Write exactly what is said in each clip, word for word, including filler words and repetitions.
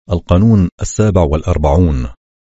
القانون السابع والأربعون: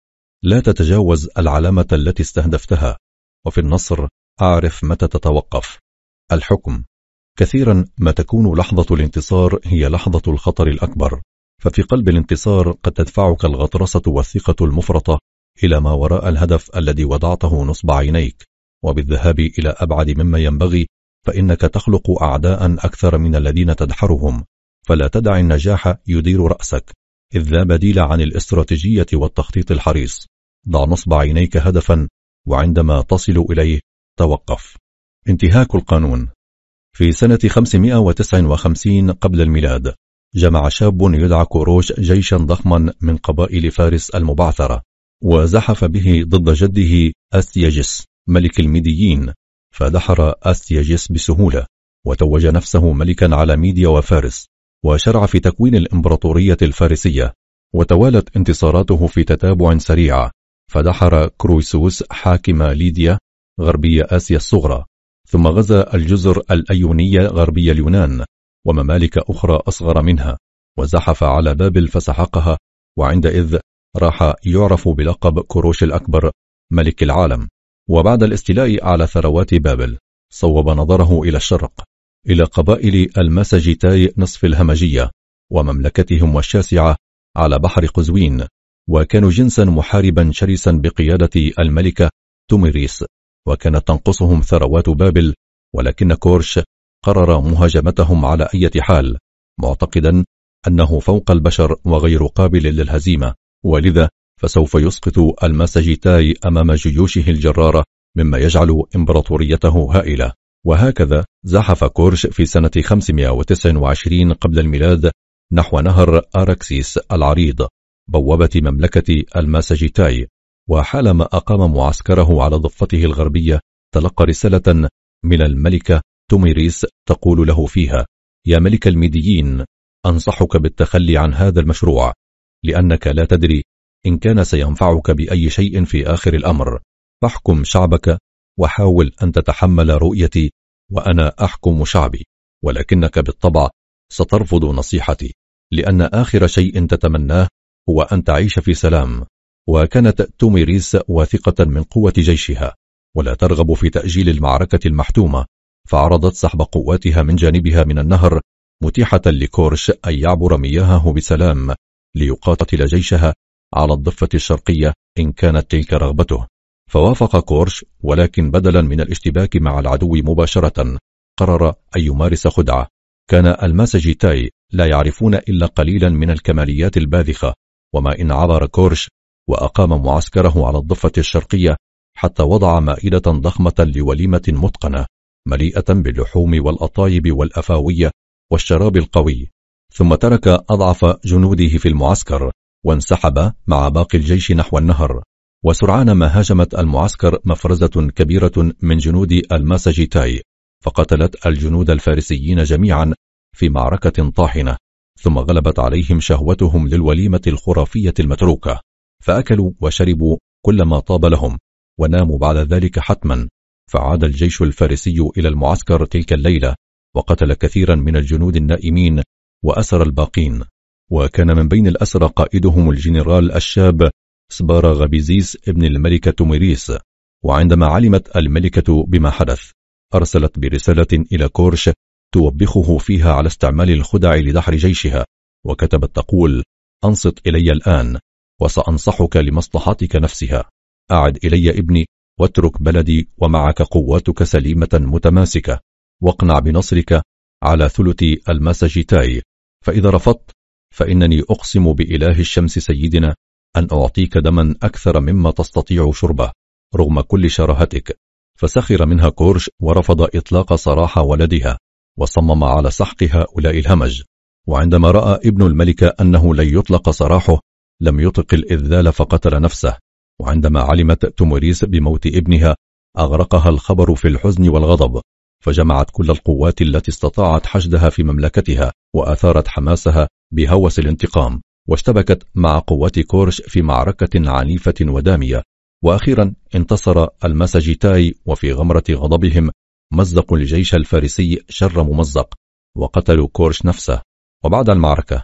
لا تتجاوز العلامة التي استهدفتها، وفي النصر أعرف متى تتوقف. الحكم: كثيرا ما تكون لحظة الانتصار هي لحظة الخطر الأكبر، ففي قلب الانتصار قد تدفعك الغطرسة والثقة المفرطة إلى ما وراء الهدف الذي وضعته نصب عينيك، وبالذهاب إلى أبعد مما ينبغي، فإنك تخلق أعداء أكثر من الذين تدحرهم. فلا تدع النجاح يدير رأسك، إذ لا بديل عن الاستراتيجية والتخطيط الحريص. ضع نصب عينيك هدفا، وعندما تصل إليه توقف. انتهاك القانون. في سنة خمسمائة وتسعة وخمسين قبل الميلاد، جمع شاب يدعى كوروش جيشا ضخما من قبائل فارس المبعثرة، وزحف به ضد جده أستياجس ملك الميديين، فدحر أستياجس بسهولة، وتوج نفسه ملكا على ميديا وفارس، وشرع في تكوين الإمبراطورية الفارسية. وتوالت انتصاراته في تتابع سريع، فدحر كرويسوس حاكم ليديا غربية آسيا الصغرى، ثم غزا الجزر الأيونية غربي اليونان وممالك أخرى أصغر منها، وزحف على بابل فسحقها، وعندئذ راح يعرف بلقب كوروش الأكبر ملك العالم. وبعد الاستيلاء على ثروات بابل، صوب نظره إلى الشرق، إلى قبائل المساجيتاي نصف الهمجية ومملكتهم الشاسعة على بحر قزوين، وكانوا جنسا محاربا شرسا بقيادة الملكة توميريس، وكانت تنقصهم ثروات بابل، ولكن كورش قرر مهاجمتهم على أي حال، معتقدا أنه فوق البشر وغير قابل للهزيمة، ولذا فسوف يسقط المساجيتاي أمام جيوشه الجرارة، مما يجعل إمبراطوريته هائلة. وهكذا زحف كورش في سنة خمسمائة وتسعة وعشرين قبل الميلاد نحو نهر أراكسيس العريض، بوابة مملكة المساجيتاي، وحالما أقام معسكره على ضفته الغربية تلقى رسالة من الملكة توميريس تقول له فيها: يا ملك الميديين، أنصحك بالتخلي عن هذا المشروع، لأنك لا تدري إن كان سينفعك بأي شيء في آخر الأمر، فاحكم شعبك وحاول أن تتحمل رؤيتي وأنا أحكم شعبي، ولكنك بالطبع سترفض نصيحتي، لأن آخر شيء تتمناه هو أن تعيش في سلام. وكانت توميريس واثقة من قوة جيشها، ولا ترغب في تأجيل المعركة المحتومة، فعرضت سحب قواتها من جانبها من النهر، متيحة لكورش أن يعبر مياهه بسلام ليقاتل جيشها على الضفة الشرقية إن كانت تلك رغبته. فوافق كورش، ولكن بدلا من الاشتباك مع العدو مباشرة قرر أن يمارس خدعة. كان المساجيتاي لا يعرفون إلا قليلا من الكماليات الباذخة، وما إن عبر كورش وأقام معسكره على الضفة الشرقية حتى وضع مائدة ضخمة لوليمة متقنة مليئة باللحوم والأطايب والأفاوية والشراب القوي، ثم ترك أضعف جنوده في المعسكر وانسحب مع باقي الجيش نحو النهر. وسرعان ما هاجمت المعسكر مفرزة كبيرة من جنود المساجيتاي، فقتلت الجنود الفارسيين جميعا في معركة طاحنة، ثم غلبت عليهم شهوتهم للوليمة الخرافية المتروكة، فأكلوا وشربوا كل ما طاب لهم، وناموا بعد ذلك حتما. فعاد الجيش الفارسي إلى المعسكر تلك الليلة، وقتل كثيرا من الجنود النائمين وأسر الباقين، وكان من بين الأسرى قائدهم الجنرال الشاب سبارا غابيزيس ابن الملكة توميريس. وعندما علمت الملكة بما حدث، أرسلت برسالة إلى كورش توبخه فيها على استعمال الخدع لدحر جيشها، وكتبت تقول: أنصت إلي الآن وسأنصحك لمصلحتك نفسها، أعد إلي ابني واترك بلدي ومعك قواتك سليمة متماسكة، واقنع بنصرك على ثلث المساجيتاي، فإذا رفضت فإنني أقسم بإله الشمس سيدنا أن أعطيك دما أكثر مما تستطيع شربه رغم كل شراهتك. فسخر منها كورش ورفض إطلاق سراح ولدها، وصمم على سحق هؤلاء الهمج. وعندما رأى ابن الملكة أنه لن يطلق سراحه لم يطق الإذلال فقتل نفسه. وعندما علمت توميريس بموت ابنها أغرقها الخبر في الحزن والغضب، فجمعت كل القوات التي استطاعت حشدها في مملكتها، وأثارت حماسها بهوس الانتقام، واشتبكت مع قوات كورش في معركة عنيفة ودامية. وأخيرا انتصر المساجيتاي، وفي غمرة غضبهم مزقوا الجيش الفارسي شر ممزق، وقتلوا كورش نفسه. وبعد المعركة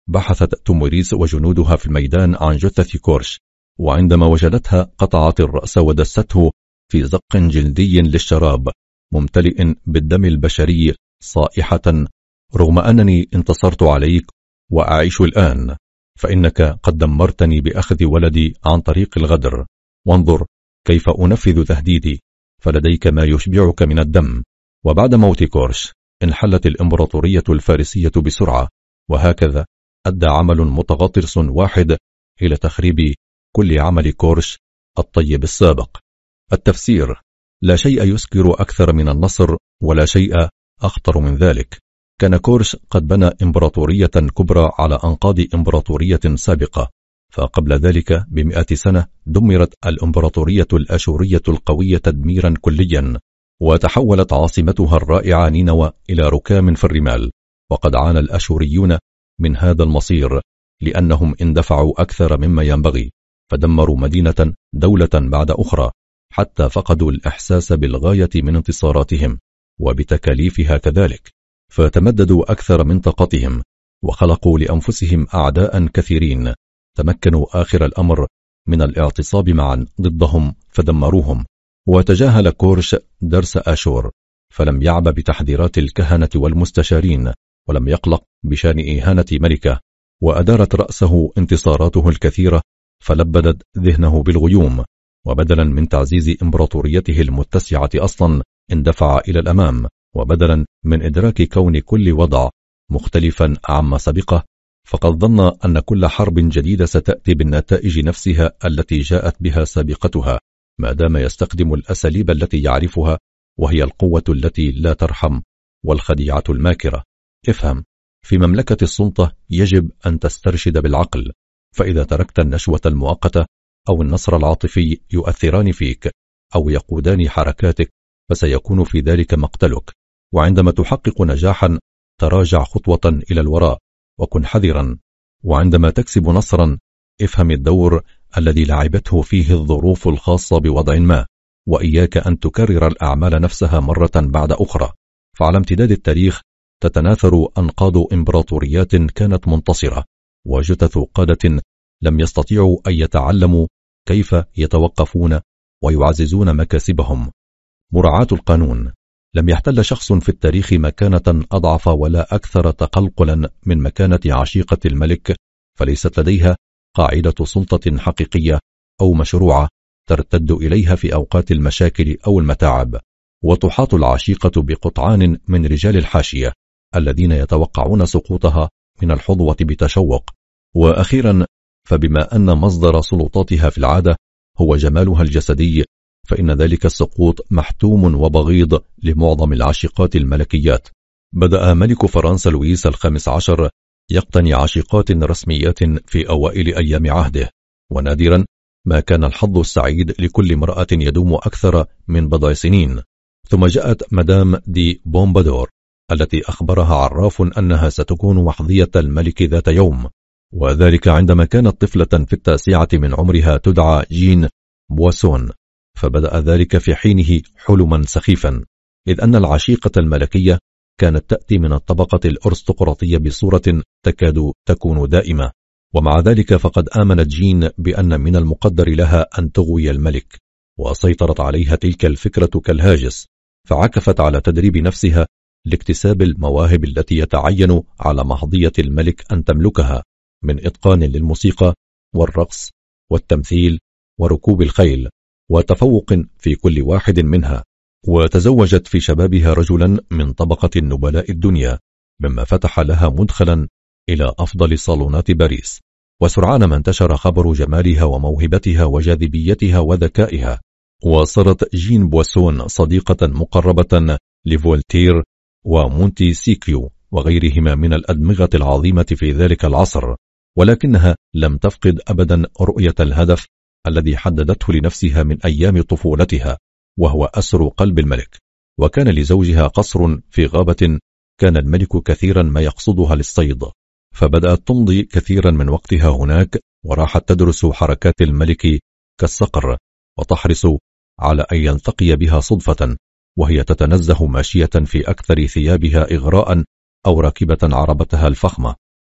بحثت توموريس وجنودها في الميدان عن جثة كورش، وعندما وجدتها قطعت الرأس ودسته في زق جلدي للشراب ممتلئ بالدم البشري صائحة: رغم أنني انتصرت عليك وأعيش الآن، فإنك قد دمرتني بأخذ ولدي عن طريق الغدر، وانظر كيف أنفذ تهديدي، فلديك ما يشبعك من الدم. وبعد موت كورش انحلت الإمبراطورية الفارسية بسرعة، وهكذا أدى عمل متغطرس واحد إلى تخريب كل عمل كورش الطيب السابق. التفسير: لا شيء يسكر أكثر من النصر، ولا شيء أخطر من ذلك. كان كورش قد بنى إمبراطورية كبرى على أنقاض إمبراطورية سابقة، فقبل ذلك بمئة سنة دمرت الإمبراطورية الأشورية القوية تدميرا كليا، وتحولت عاصمتها الرائعة نينوى إلى ركام في الرمال. وقد عانى الأشوريون من هذا المصير لأنهم اندفعوا أكثر مما ينبغي، فدمروا مدينة دولة بعد أخرى، حتى فقدوا الإحساس بالغاية من انتصاراتهم وبتكاليفها كذلك، فتمددوا أكثر من طاقتهم، وخلقوا لأنفسهم أعداء كثيرين تمكنوا آخر الأمر من الاعتصاب معا ضدهم فدمروهم. وتجاهل كورش درس آشور، فلم يعب بتحذيرات الكهنة والمستشارين، ولم يقلق بشان إهانة ملكه، وأدارت رأسه انتصاراته الكثيرة، فلبدت ذهنه بالغيوم، وبدلا من تعزيز إمبراطوريته المتسعة أصلا اندفع إلى الأمام، وبدلا من إدراك كون كل وضع مختلفا عما سبقه، فقد ظن أن كل حرب جديدة ستأتي بالنتائج نفسها التي جاءت بها سابقتها، ما دام يستخدم الأساليب التي يعرفها، وهي القوة التي لا ترحم والخديعة الماكرة. افهم: في مملكة السلطة يجب أن تسترشد بالعقل، فإذا تركت النشوة المؤقتة أو النصر العاطفي يؤثران فيك أو يقودان حركاتك، فسيكون في ذلك مقتلك. وعندما تحقق نجاحا تراجع خطوة إلى الوراء وكن حذرا، وعندما تكسب نصرا افهم الدور الذي لعبته فيه الظروف الخاصة بوضع ما، وإياك أن تكرر الأعمال نفسها مرة بعد أخرى، فعلى امتداد التاريخ تتناثر أنقاض إمبراطوريات كانت منتصرة، وجثث قادة لم يستطيعوا أن يتعلموا كيف يتوقفون ويعززون مكاسبهم. مراعاة القانون: لم يحتل شخص في التاريخ مكانة أضعف ولا أكثر تقلقلا من مكانة عشيقة الملك، فليست لديها قاعدة سلطة حقيقية أو مشروعة ترتد إليها في أوقات المشاكل أو المتاعب، وتحاط العشيقة بقطعان من رجال الحاشية الذين يتوقعون سقوطها من الحظوة بتشوق. وأخيرا، فبما أن مصدر سلطاتها في العادة هو جمالها الجسدي، فإن ذلك السقوط محتوم وبغيض لمعظم العشيقات الملكيات. بدأ ملك فرنسا لويس الخامس عشر يقتني عشيقات رسميات في أوائل أيام عهده، ونادرا ما كان الحظ السعيد لكل امرأة يدوم أكثر من بضع سنين. ثم جاءت مدام دي بومبادور التي أخبرها عراف أنها ستكون محظية الملك ذات يوم، وذلك عندما كانت طفلة في التاسعة من عمرها تدعى جين بواسون، فبدأ ذلك في حينه حلما سخيفا، إذ أن العشيقة الملكية كانت تأتي من الطبقة الأرستقراطية بصورة تكاد تكون دائمة، ومع ذلك فقد آمنت جين بأن من المقدر لها أن تغوي الملك، وسيطرت عليها تلك الفكرة كالهاجس، فعكفت على تدريب نفسها لاكتساب المواهب التي يتعين على محظية الملك أن تملكها من إتقان للموسيقى والرقص والتمثيل وركوب الخيل، وتفوق في كل واحد منها. وتزوجت في شبابها رجلا من طبقة النبلاء الدنيا، مما فتح لها مدخلا إلى أفضل صالونات باريس. وسرعان ما انتشر خبر جمالها وموهبتها وجاذبيتها وذكائها، وصارت جين بواسون صديقة مقربة لفولتير ومونتي سيكيو وغيرهما من الأدمغة العظيمة في ذلك العصر، ولكنها لم تفقد أبدا رؤية الهدف الذي حددته لنفسها من أيام طفولتها، وهو أسر قلب الملك. وكان لزوجها قصر في غابة كان الملك كثيرا ما يقصدها للصيد، فبدأت تمضي كثيرا من وقتها هناك، وراحت تدرس حركات الملك كالصقر، وتحرص على أن يلتقي بها صدفة وهي تتنزه ماشية في أكثر ثيابها إغراء أو راكبة عربتها الفخمة.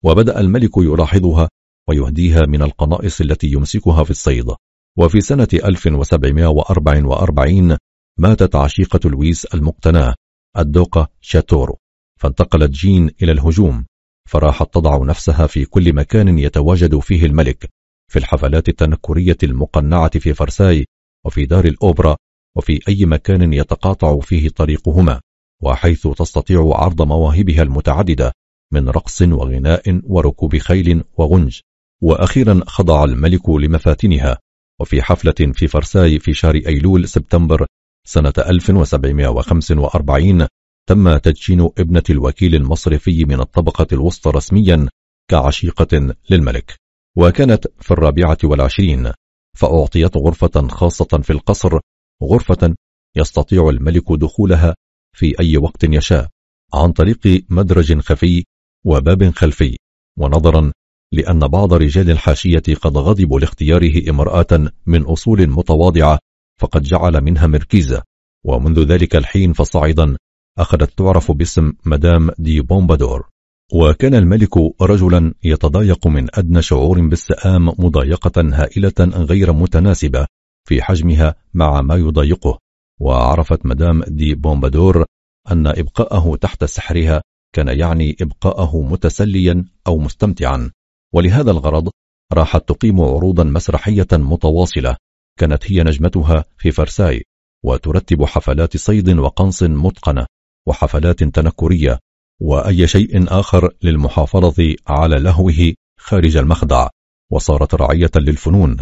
وبدأ الملك يلاحظها ويهديها من القنائص التي يمسكها في الصيد. وفي سنة ألف وسبعمائة وأربعة وأربعين ماتت عشيقة لويس المقتناة الدوقة شاتورو، فانتقلت جين إلى الهجوم، فراحت تضع نفسها في كل مكان يتواجد فيه الملك، في الحفلات التنكرية المقنعة في فرساي، وفي دار الأوبرا، وفي أي مكان يتقاطع فيه طريقهما، وحيث تستطيع عرض مواهبها المتعددة من رقص وغناء وركوب خيل وغنج. وأخيرا خضع الملك لمفاتنها، وفي حفلة في فرساي في شهر أيلول سبتمبر سنة ألف وسبعمائة وخمسة وأربعين تم تدشين ابنة الوكيل المصرفي من الطبقة الوسطى رسميا كعشيقة للملك، وكانت في الرابعة والعشرين، فأعطيت غرفة خاصة في القصر، غرفة يستطيع الملك دخولها في أي وقت يشاء عن طريق مدرج خفي وباب خلفي. ونظرا لأن بعض رجال الحاشية قد غضبوا لاختياره امرأة من أصول متواضعة، فقد جعل منها مركزة، ومنذ ذلك الحين فصاعدا أخذت تعرف باسم مدام دي بومبادور. وكان الملك رجلا يتضايق من أدنى شعور بالسآم مضايقة هائلة غير متناسبة في حجمها مع ما يضايقه، وعرفت مدام دي بومبادور أن إبقاءه تحت سحرها كان يعني إبقاءه متسليا أو مستمتعا، ولهذا الغرض راحت تقيم عروضا مسرحية متواصلة كانت هي نجمتها في فرساي، وترتب حفلات صيد وقنص متقنة وحفلات تنكرية وأي شيء آخر للمحافظة على لهوه خارج المخدع، وصارت راعية للفنون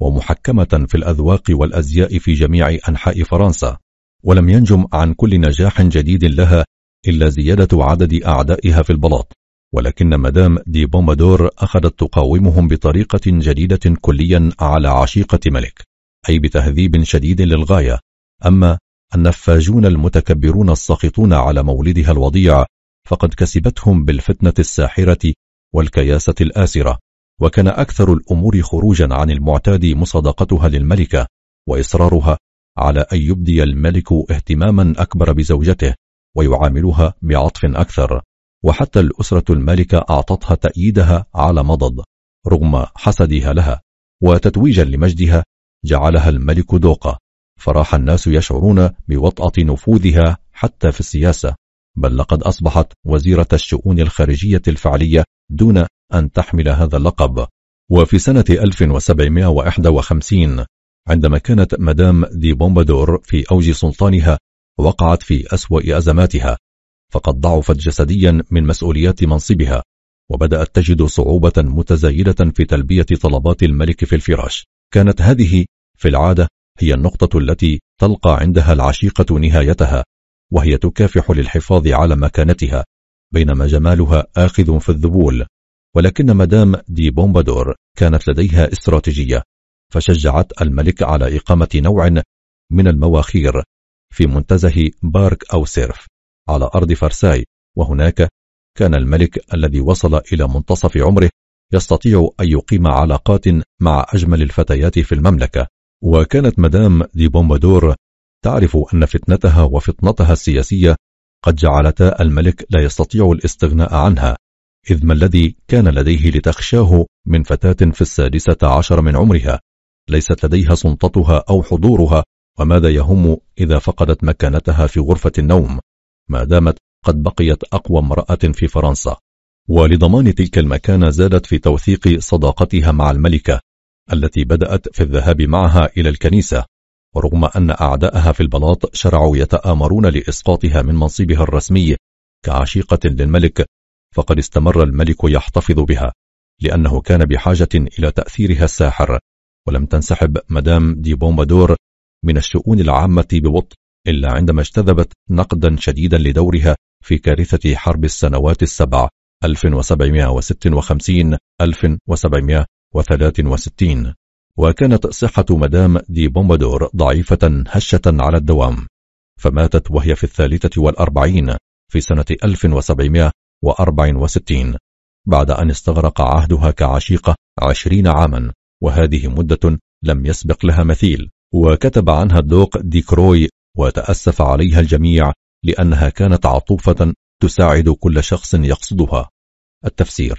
ومحكمة في الأذواق والأزياء في جميع أنحاء فرنسا. ولم ينجم عن كل نجاح جديد لها إلا زيادة عدد أعدائها في البلاط، ولكن مدام دي بومبادور أخذت تقاومهم بطريقة جديدة كليا على عشيقة ملك، أي بتهذيب شديد للغاية. أما النفاجون المتكبرون الساخطون على مولدها الوضيع فقد كسبتهم بالفتنة الساحرة والكياسة الآسرة، وكان أكثر الأمور خروجا عن المعتاد مصادقتها للملكة وإصرارها على أن يبدي الملك اهتماما أكبر بزوجته ويعاملها بعطف أكثر، وحتى الأسرة المالكة أعطتها تأييدها على مضض رغم حسدها لها. وتتويجا لمجدها جعلها الملك دوقة، فراح الناس يشعرون بوطأة نفوذها حتى في السياسة، بل لقد أصبحت وزيرة الشؤون الخارجية الفعلية دون أن تحمل هذا اللقب. وفي سنة ألف وسبعمائة وواحد وخمسين عندما كانت مدام دي بومبادور في أوج سلطانها وقعت في أسوأ أزماتها، فقد ضعفت جسديا من مسؤوليات منصبها، وبدأت تجد صعوبة متزايدة في تلبية طلبات الملك في الفراش. كانت هذه في العادة هي النقطة التي تلقى عندها العشيقة نهايتها، وهي تكافح للحفاظ على مكانتها، بينما جمالها آخذ في الذبول. ولكن مدام دي بومبادور كانت لديها استراتيجية، فشجعت الملك على إقامة نوع من المواخير في منتزه بارك أو سيرف على أرض فرساي، وهناك كان الملك الذي وصل إلى منتصف عمره يستطيع أن يقيم علاقات مع أجمل الفتيات في المملكة. وكانت مدام دي بومبادور تعرف أن فتنتها وفطنتها السياسية قد جعلتا الملك لا يستطيع الاستغناء عنها، إذ ما الذي كان لديه لتخشاه من فتاة في السادسة عشر من عمرها ليست لديها سلطتها أو حضورها، وماذا يهم إذا فقدت مكانتها في غرفة النوم ما دامت قد بقيت أقوى امرأة في فرنسا. ولضمان تلك المكانة زادت في توثيق صداقتها مع الملكة التي بدأت في الذهاب معها إلى الكنيسة، ورغم أن أعداءها في البلاط شرعوا يتآمرون لإسقاطها من منصبها الرسمي كعشيقة للملك، فقد استمر الملك يحتفظ بها لأنه كان بحاجة إلى تأثيرها الساحر. ولم تنسحب مدام دي بومبادور من الشؤون العامة ببطء إلا عندما اجتذبت نقدا شديدا لدورها في كارثة حرب السنوات السبع ألف وسبعمائة وستة وخمسين ألف وسبعمائة وثلاثة وستين. وكانت صحة مدام دي بومبادور ضعيفة هشة على الدوام، فماتت وهي في الثالثة والأربعين في سنة ألف وسبعمائة وأربعة وستين بعد أن استغرق عهدها كعشيقة عشرين عاما، وهذه مدة لم يسبق لها مثيل. وكتب عنها الدوق دي كروي وتأسف عليها الجميع لأنها كانت عطوفة تساعد كل شخص يقصدها. التفسير: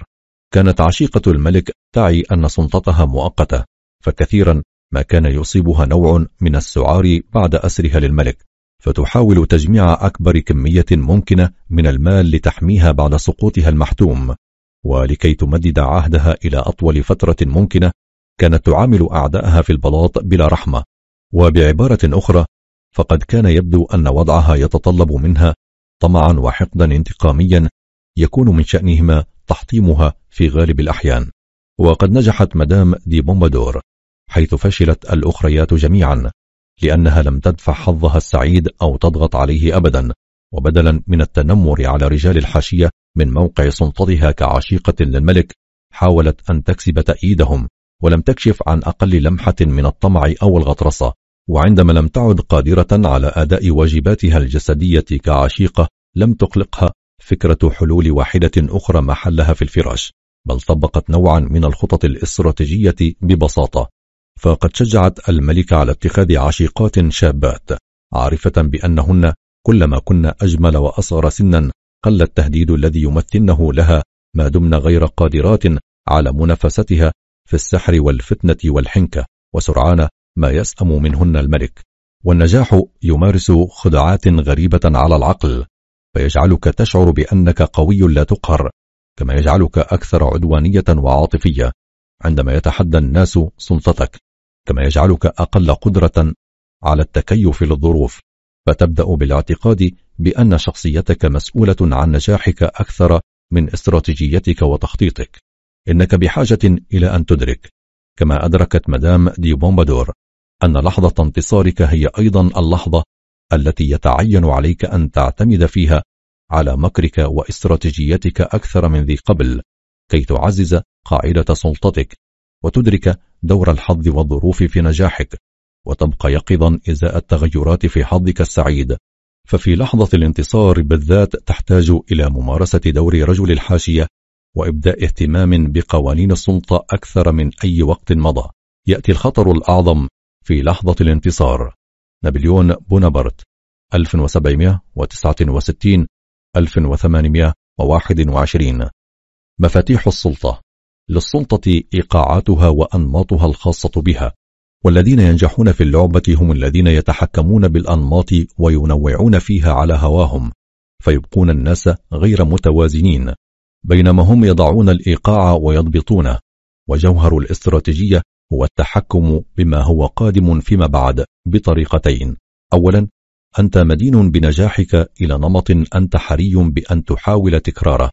كانت عشيقة الملك تعي أن سلطتها مؤقتة، فكثيرا ما كان يصيبها نوع من السعار بعد أسرها للملك، فتحاول تجميع أكبر كمية ممكنة من المال لتحميها بعد سقوطها المحتوم. ولكي تمدد عهدها إلى أطول فترة ممكنة كانت تعامل أعدائها في البلاط بلا رحمة. وبعبارة أخرى، فقد كان يبدو أن وضعها يتطلب منها طمعا وحقدا انتقاميا يكون من شأنهما تحطيمها في غالب الأحيان. وقد نجحت مدام دي بومبادور، حيث فشلت الأخريات جميعا، لأنها لم تدفع حظها السعيد أو تضغط عليه أبدا، وبدلا من التنمر على رجال الحاشية من موقع سلطتها كعشيقة للملك، حاولت أن تكسب تأييدهم، ولم تكشف عن أقل لمحة من الطمع أو الغطرسة. وعندما لم تعد قادرة على أداء واجباتها الجسدية كعشيقة، لم تقلقها فكرة حلول واحدة أخرى محلها في الفراش، بل طبقت نوعا من الخطط الاستراتيجية ببساطة. فقد شجعت الملك على اتخاذ عشيقات شابات، عارفة بأنهن كلما كن أجمل وأصغر سنا قل التهديد الذي يمثلنه لها، ما دمن غير قادرات على منافستها في السحر والفتنة والحنكة. وسرعان ما يسأم منهن الملك. والنجاح يمارس خدعات غريبة على العقل، فيجعلك تشعر بأنك قوي لا تقهر، كما يجعلك أكثر عدوانية وعاطفية عندما يتحدى الناس سلطتك، كما يجعلك أقل قدرة على التكيف للظروف، فتبدأ بالاعتقاد بأن شخصيتك مسؤولة عن نجاحك أكثر من استراتيجيتك وتخطيطك. إنك بحاجة إلى أن تدرك، كما أدركت مدام دي بومبادور، أن لحظة انتصارك هي أيضا اللحظة التي يتعين عليك أن تعتمد فيها على مكرك واستراتيجيتك أكثر من ذي قبل، كي تعزز قاعدة سلطتك، وتدرك دور الحظ والظروف في نجاحك، وتبقى يقظا إزاء التغيرات في حظك السعيد. ففي لحظة الانتصار بالذات تحتاج إلى ممارسة دور رجل الحاشية، وإبداء اهتمام بقوانين السلطة أكثر من أي وقت مضى. يأتي الخطر الأعظم في لحظة الانتصار. نابليون بونابرت ألف وسبعمائة وتسعة وستين ألف وثمانمائة وواحد وعشرين. مفاتيح السلطة. للسلطة إيقاعاتها وأنماطها الخاصة بها، والذين ينجحون في اللعبة هم الذين يتحكمون بالأنماط وينوعون فيها على هواهم، فيبقون الناس غير متوازنين، بينما هم يضعون الإيقاع ويضبطونه. وجوهر الاستراتيجية هو التحكم بما هو قادم فيما بعد بطريقتين. أولا، أنت مدين بنجاحك إلى نمط أنت حري بأن تحاول تكراره،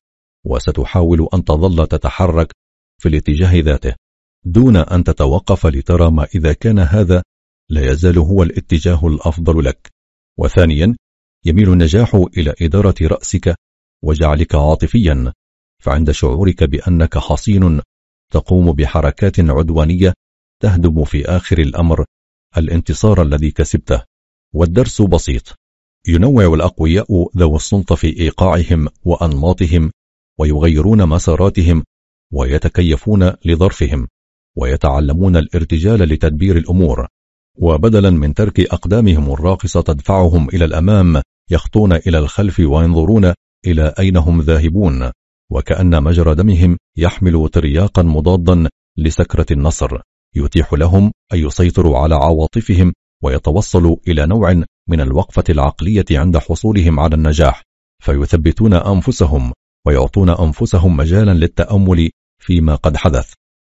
وستحاول أن تظل تتحرك في الاتجاه ذاته دون أن تتوقف لترى ما إذا كان هذا لا يزال هو الاتجاه الأفضل لك. وثانيا، يميل النجاح إلى إدارة رأسك وجعلك عاطفيا، فعند شعورك بأنك حصين تقوم بحركات عدوانية تهدم في آخر الأمر الانتصار الذي كسبته. والدرس بسيط: ينوع الأقوياء ذو السلطة في إيقاعهم وأنماطهم، ويغيرون مساراتهم، ويتكيفون لظرفهم، ويتعلمون الارتجال لتدبير الأمور، وبدلا من ترك أقدامهم الراقصة تدفعهم إلى الأمام، يخطون إلى الخلف وينظرون إلى أين هم ذاهبون، وكأن مجرى دمهم يحمل ترياقا مضادا لسكرة النصر، يتيح لهم أن يسيطروا على عواطفهم ويتوصلوا إلى نوع من الوقفة العقلية عند حصولهم على النجاح، فيثبتون أنفسهم ويعطون أنفسهم مجالا للتأمل فيما قد حدث،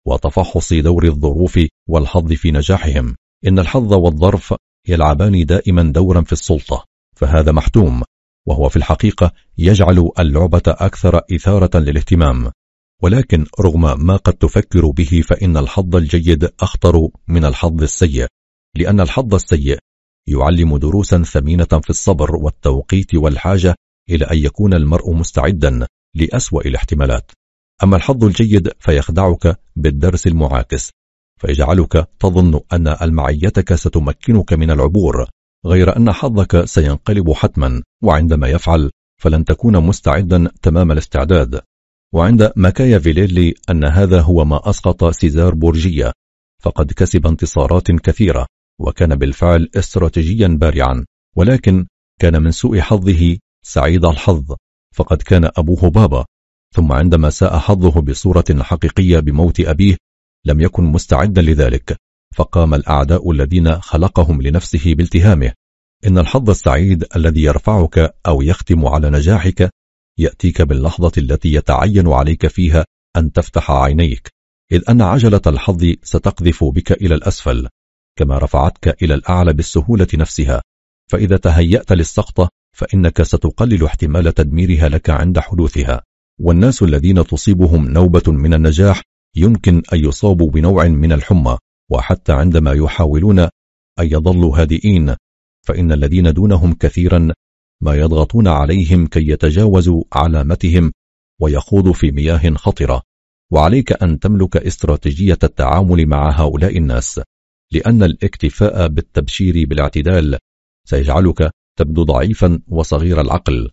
وتفحص دور الظروف والحظ في نجاحهم. إن الحظ والظرف يلعبان دائما دورا في السلطة، فهذا محتوم، وهو في الحقيقة يجعل اللعبة أكثر إثارة للاهتمام. ولكن رغم ما قد تفكر به، فإن الحظ الجيد أخطر من الحظ السيء، لأن الحظ السيء يعلم دروسا ثمينة في الصبر والتوقيت والحاجة إلى أن يكون المرء مستعدا لأسوأ الاحتمالات. أما الحظ الجيد فيخدعك بالدرس المعاكس، فيجعلك تظن أن المعيتك ستمكنك من العبور، غير أن حظك سينقلب حتما، وعندما يفعل فلن تكون مستعدا تمام الاستعداد. وعند ماكيافيلي أن هذا هو ما أسقط سيزار بورجيا، فقد كسب انتصارات كثيرة، وكان بالفعل استراتيجيا بارعا، ولكن كان من سوء حظه سعيد الحظ، فقد كان أبوه بابا ثم عندما ساء حظه بصورة حقيقية بموت أبيه لم يكن مستعدا لذلك، فقام الأعداء الذين خلقهم لنفسه بالتهامه. إن الحظ السعيد الذي يرفعك أو يختم على نجاحك يأتيك باللحظة التي يتعين عليك فيها أن تفتح عينيك، إذ أن عجلة الحظ ستقذف بك إلى الأسفل كما رفعتك إلى الأعلى بالسهولة نفسها. فإذا تهيأت للسقطة فإنك ستقلل احتمال تدميرها لك عند حدوثها. والناس الذين تصيبهم نوبة من النجاح يمكن أن يصابوا بنوع من الحمى، وحتى عندما يحاولون أن يظلوا هادئين فإن الذين دونهم كثيرا ما يضغطون عليهم كي يتجاوزوا علامتهم ويخوضوا في مياه خطرة. وعليك أن تملك استراتيجية التعامل مع هؤلاء الناس، لأن الاكتفاء بالتبشير بالاعتدال سيجعلك تبدو ضعيفا وصغير العقل.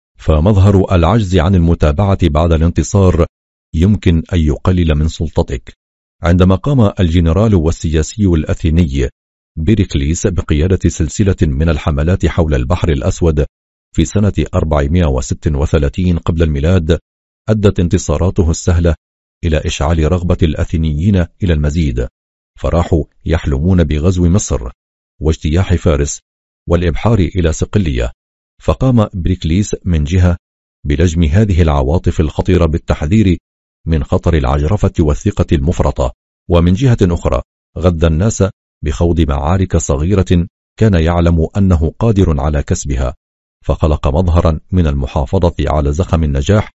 فمظهر العجز عن المتابعة بعد الانتصار يمكن أن يقلل من سلطتك. عندما قام الجنرال والسياسي الأثيني بيريكليس بقيادة سلسلة من الحملات حول البحر الأسود في سنة أربعمائة وستة وثلاثين قبل الميلاد، أدت انتصاراته السهلة إلى إشعال رغبة الأثينيين إلى المزيد، فراحوا يحلمون بغزو مصر واجتياح فارس والإبحار إلى صقلية. فقام بريكليس من جهة بلجم هذه العواطف الخطيرة بالتحذير من خطر العجرفة والثقة المفرطة، ومن جهة أخرى غذى الناس بخوض معارك صغيرة كان يعلم أنه قادر على كسبها، فخلق مظهرا من المحافظة على زخم النجاح.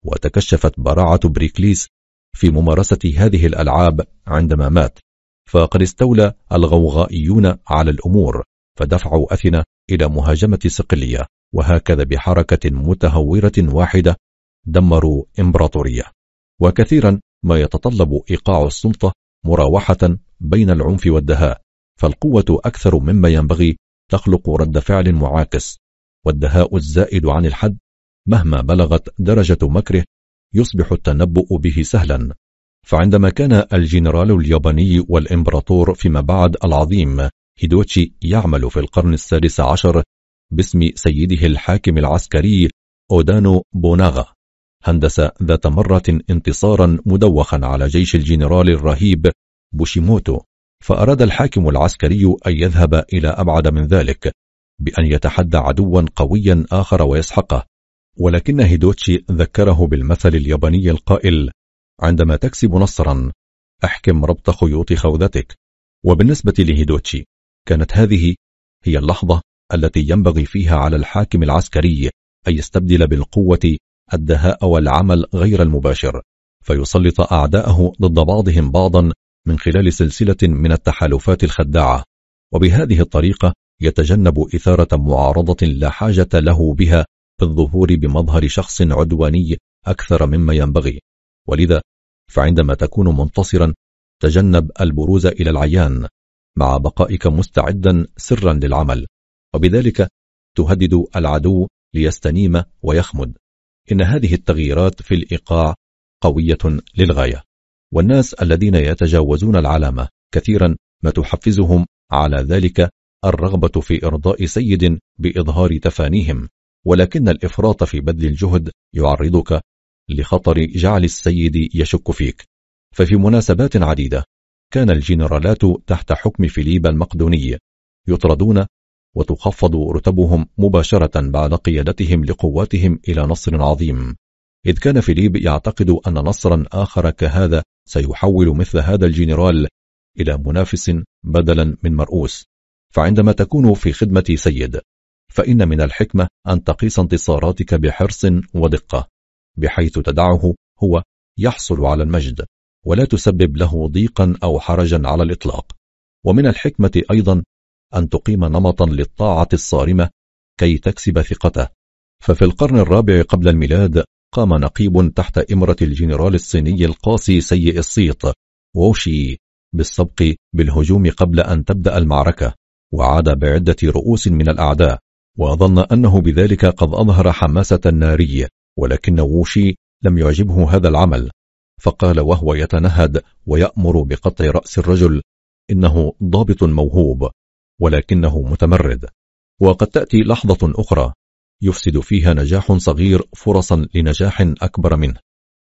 وتكشفت براعة بريكليس في ممارسة هذه الألعاب عندما مات، فقد استولى الغوغائيون على الأمور فدفعوا أثينا إلى مهاجمة صقلية، وهكذا بحركة متهورة واحدة دمروا إمبراطورية. وكثيرا ما يتطلب إيقاع السلطة مراوحة بين العنف والدهاء، فالقوة أكثر مما ينبغي تخلق رد فعل معاكس، والدهاء الزائد عن الحد مهما بلغت درجة مكره يصبح التنبؤ به سهلا. فعندما كان الجنرال الياباني والإمبراطور فيما بعد العظيم هيدوتشي يعمل في القرن السادس عشر باسم سيده الحاكم العسكري أودانو بوناغا، هندس ذات مرة انتصارا مدوخا على جيش الجنرال الرهيب بوشيموتو، فأراد الحاكم العسكري أن يذهب إلى أبعد من ذلك بأن يتحدى عدوا قويا آخر ويسحقه. ولكن هيدوتشي ذكره بالمثل الياباني القائل: عندما تكسب نصرا احكم ربط خيوط خوذتك. وبالنسبة لهيدوتشي كانت هذه هي اللحظة التي ينبغي فيها على الحاكم العسكري أن يستبدل بالقوة الدهاء والعمل غير المباشر، فيسلط أعداءه ضد بعضهم بعضا من خلال سلسلة من التحالفات الخداعة، وبهذه الطريقة يتجنب إثارة معارضة لا حاجة له بها في الظهور بمظهر شخص عدواني أكثر مما ينبغي. ولذا فعندما تكون منتصرا تجنب البروز إلى العيان مع بقائك مستعدا سرا للعمل، وبذلك تهدد العدو ليستنيم ويخمد. إن هذه التغييرات في الإيقاع قوية للغاية، والناس الذين يتجاوزون العلامة كثيرا ما تحفزهم على ذلك الرغبة في إرضاء سيد بإظهار تفانيهم، ولكن الإفراط في بذل الجهد يعرضك لخطر جعل السيد يشك فيك. ففي مناسبات عديدة كان الجنرالات تحت حكم فيليب المقدوني يطردون وتخفض رتبهم مباشرة بعد قيادتهم لقواتهم إلى نصر عظيم، إذ كان فيليب يعتقد أن نصرا آخر كهذا سيحول مثل هذا الجنرال إلى منافس بدلا من مرؤوس. فعندما تكون في خدمة سيد فإن من الحكمة أن تقيس انتصاراتك بحرص ودقة، بحيث تدعه هو يحصل على المجد ولا تسبب له ضيقا أو حرجا على الإطلاق. ومن الحكمة أيضا أن تقيم نمطا للطاعة الصارمة كي تكسب ثقته. ففي القرن الرابع قبل الميلاد قام نقيب تحت إمرة الجنرال الصيني القاسي سيء الصيت ووشي بالسبق بالهجوم قبل أن تبدأ المعركة، وعاد بعدة رؤوس من الأعداء، وظن أنه بذلك قد أظهر حماسة نارية، ولكن ووشي لم يعجبه هذا العمل، فقال وهو يتنهد ويأمر بقطع رأس الرجل: إنه ضابط موهوب ولكنه متمرد. وقد تأتي لحظة أخرى يفسد فيها نجاح صغير فرصا لنجاح أكبر منه،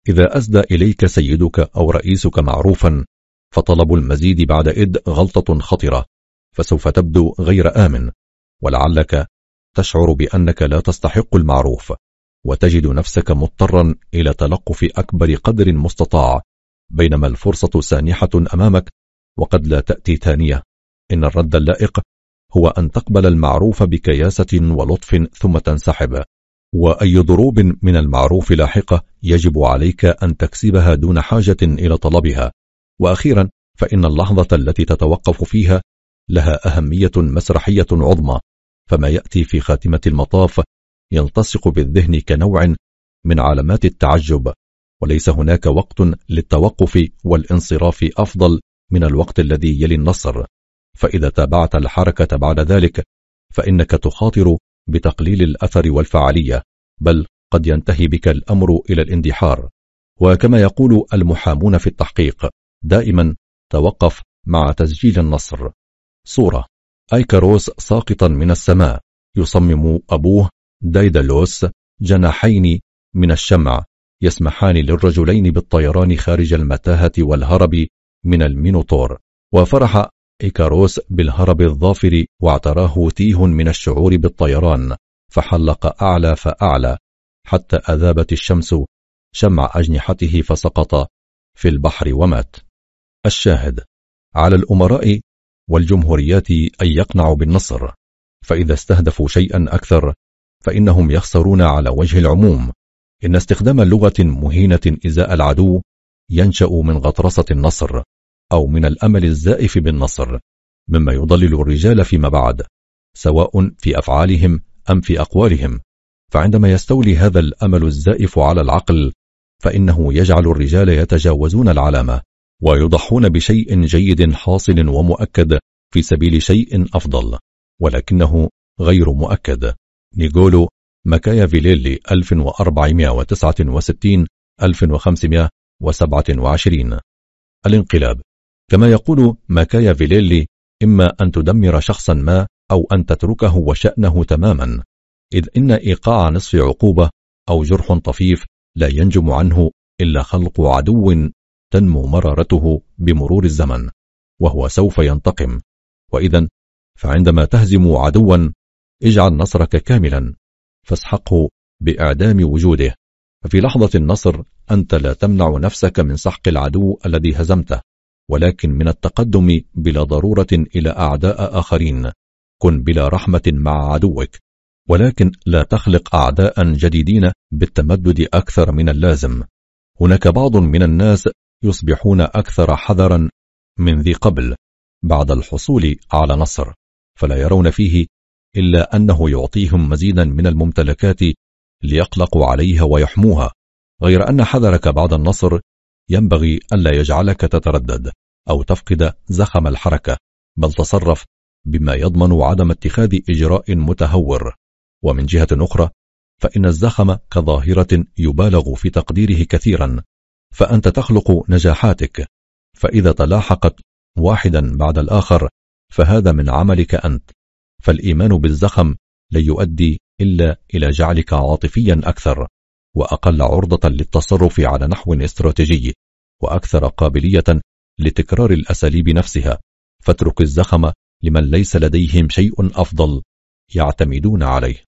إذا أسدى إليك سيدك أو رئيسك معروفا فطلب المزيد بعد إذ غلطة خطرة، فسوف تبدو غير آمن، ولعلك تشعر بأنك لا تستحق المعروف، وتجد نفسك مضطرا إلى تلقف أكبر قدر مستطاع، بينما الفرصة سانحة أمامك وقد لا تأتي ثانية. إن الرد اللائق هو أن تقبل المعروف بكياسة ولطف ثم تنسحب، وأي ضروب من المعروف لاحقة يجب عليك أن تكسبها دون حاجة إلى طلبها. وأخيرا، فإن اللحظة التي تتوقف فيها لها أهمية مسرحية عظمى، فما يأتي في خاتمة المطاف يلتصق بالذهن كنوع من علامات التعجب، وليس هناك وقت للتوقف والانصراف أفضل من الوقت الذي يلي النصر. فإذا تابعت الحركة بعد ذلك فإنك تخاطر بتقليل الأثر والفعالية، بل قد ينتهي بك الأمر إلى الاندحار. وكما يقول المحامون في التحقيق، دائما توقف مع تسجيل النصر. صورة: أيكاروس ساقطا من السماء، يصمم أبوه دايدالوس جناحين من الشمع يسمحان للرجلين بالطيران خارج المتاهة والهرب من المينوتور، وفرح إيكاروس بالهرب الظافر واعتراه تيه من الشعور بالطيران، فحلق أعلى فأعلى حتى أذابت الشمس شمع أجنحته فسقط في البحر ومات. الشاهد: على الأمراء والجمهوريات أن يقنعوا بالنصر، فإذا استهدفوا شيئا أكثر فإنهم يخسرون على وجه العموم. إن استخدام اللغة مهينة إزاء العدو ينشأ من غطرسة النصر أو من الأمل الزائف بالنصر، مما يضلل الرجال فيما بعد، سواء في أفعالهم أم في أقوالهم. فعندما يستولي هذا الأمل الزائف على العقل فإنه يجعل الرجال يتجاوزون العلامة ويضحون بشيء جيد حاصل ومؤكد في سبيل شيء أفضل ولكنه غير مؤكد. نيغولو ماكيافيليلي ألف وأربعمائة وتسعة وستين ألف وخمسمائة وسبعة وعشرين. الانقلاب. كما يقول ماكيافيليلي: إما أن تدمر شخصا ما أو أن تتركه وشأنه تماما، إذ إن إيقاع نصف عقوبة أو جرح طفيف لا ينجم عنه إلا خلق عدو تنمو مرارته بمرور الزمن، وهو سوف ينتقم. وإذا فعندما تهزم عدوا اجعل نصرك كاملا، فاسحقه بإعدام وجوده. ففي لحظة النصر أنت لا تمنع نفسك من سحق العدو الذي هزمته، ولكن من التقدم بلا ضرورة إلى أعداء آخرين. كن بلا رحمة مع عدوك، ولكن لا تخلق أعداء جديدين بالتمدد أكثر من اللازم. هناك بعض من الناس يصبحون أكثر حذرا من ذي قبل بعد الحصول على نصر، فلا يرون فيه إلا أنه يعطيهم مزيدا من الممتلكات ليقلقوا عليها ويحموها، غير أن حذرك بعد النصر ينبغي ألا يجعلك تتردد أو تفقد زخم الحركة، بل تصرف بما يضمن عدم اتخاذ إجراء متهور. ومن جهة أخرى فإن الزخم كظاهرة يبالغ في تقديره كثيرا، فأنت تخلق نجاحاتك، فإذا تلاحقت واحدا بعد الآخر فهذا من عملك أنت. فالإيمان بالزخم لا يؤدي إلا إلى جعلك عاطفيا أكثر، وأقل عرضة للتصرف على نحو استراتيجي، وأكثر قابلية لتكرار الأساليب نفسها. فاترك الزخم لمن ليس لديهم شيء أفضل يعتمدون عليه.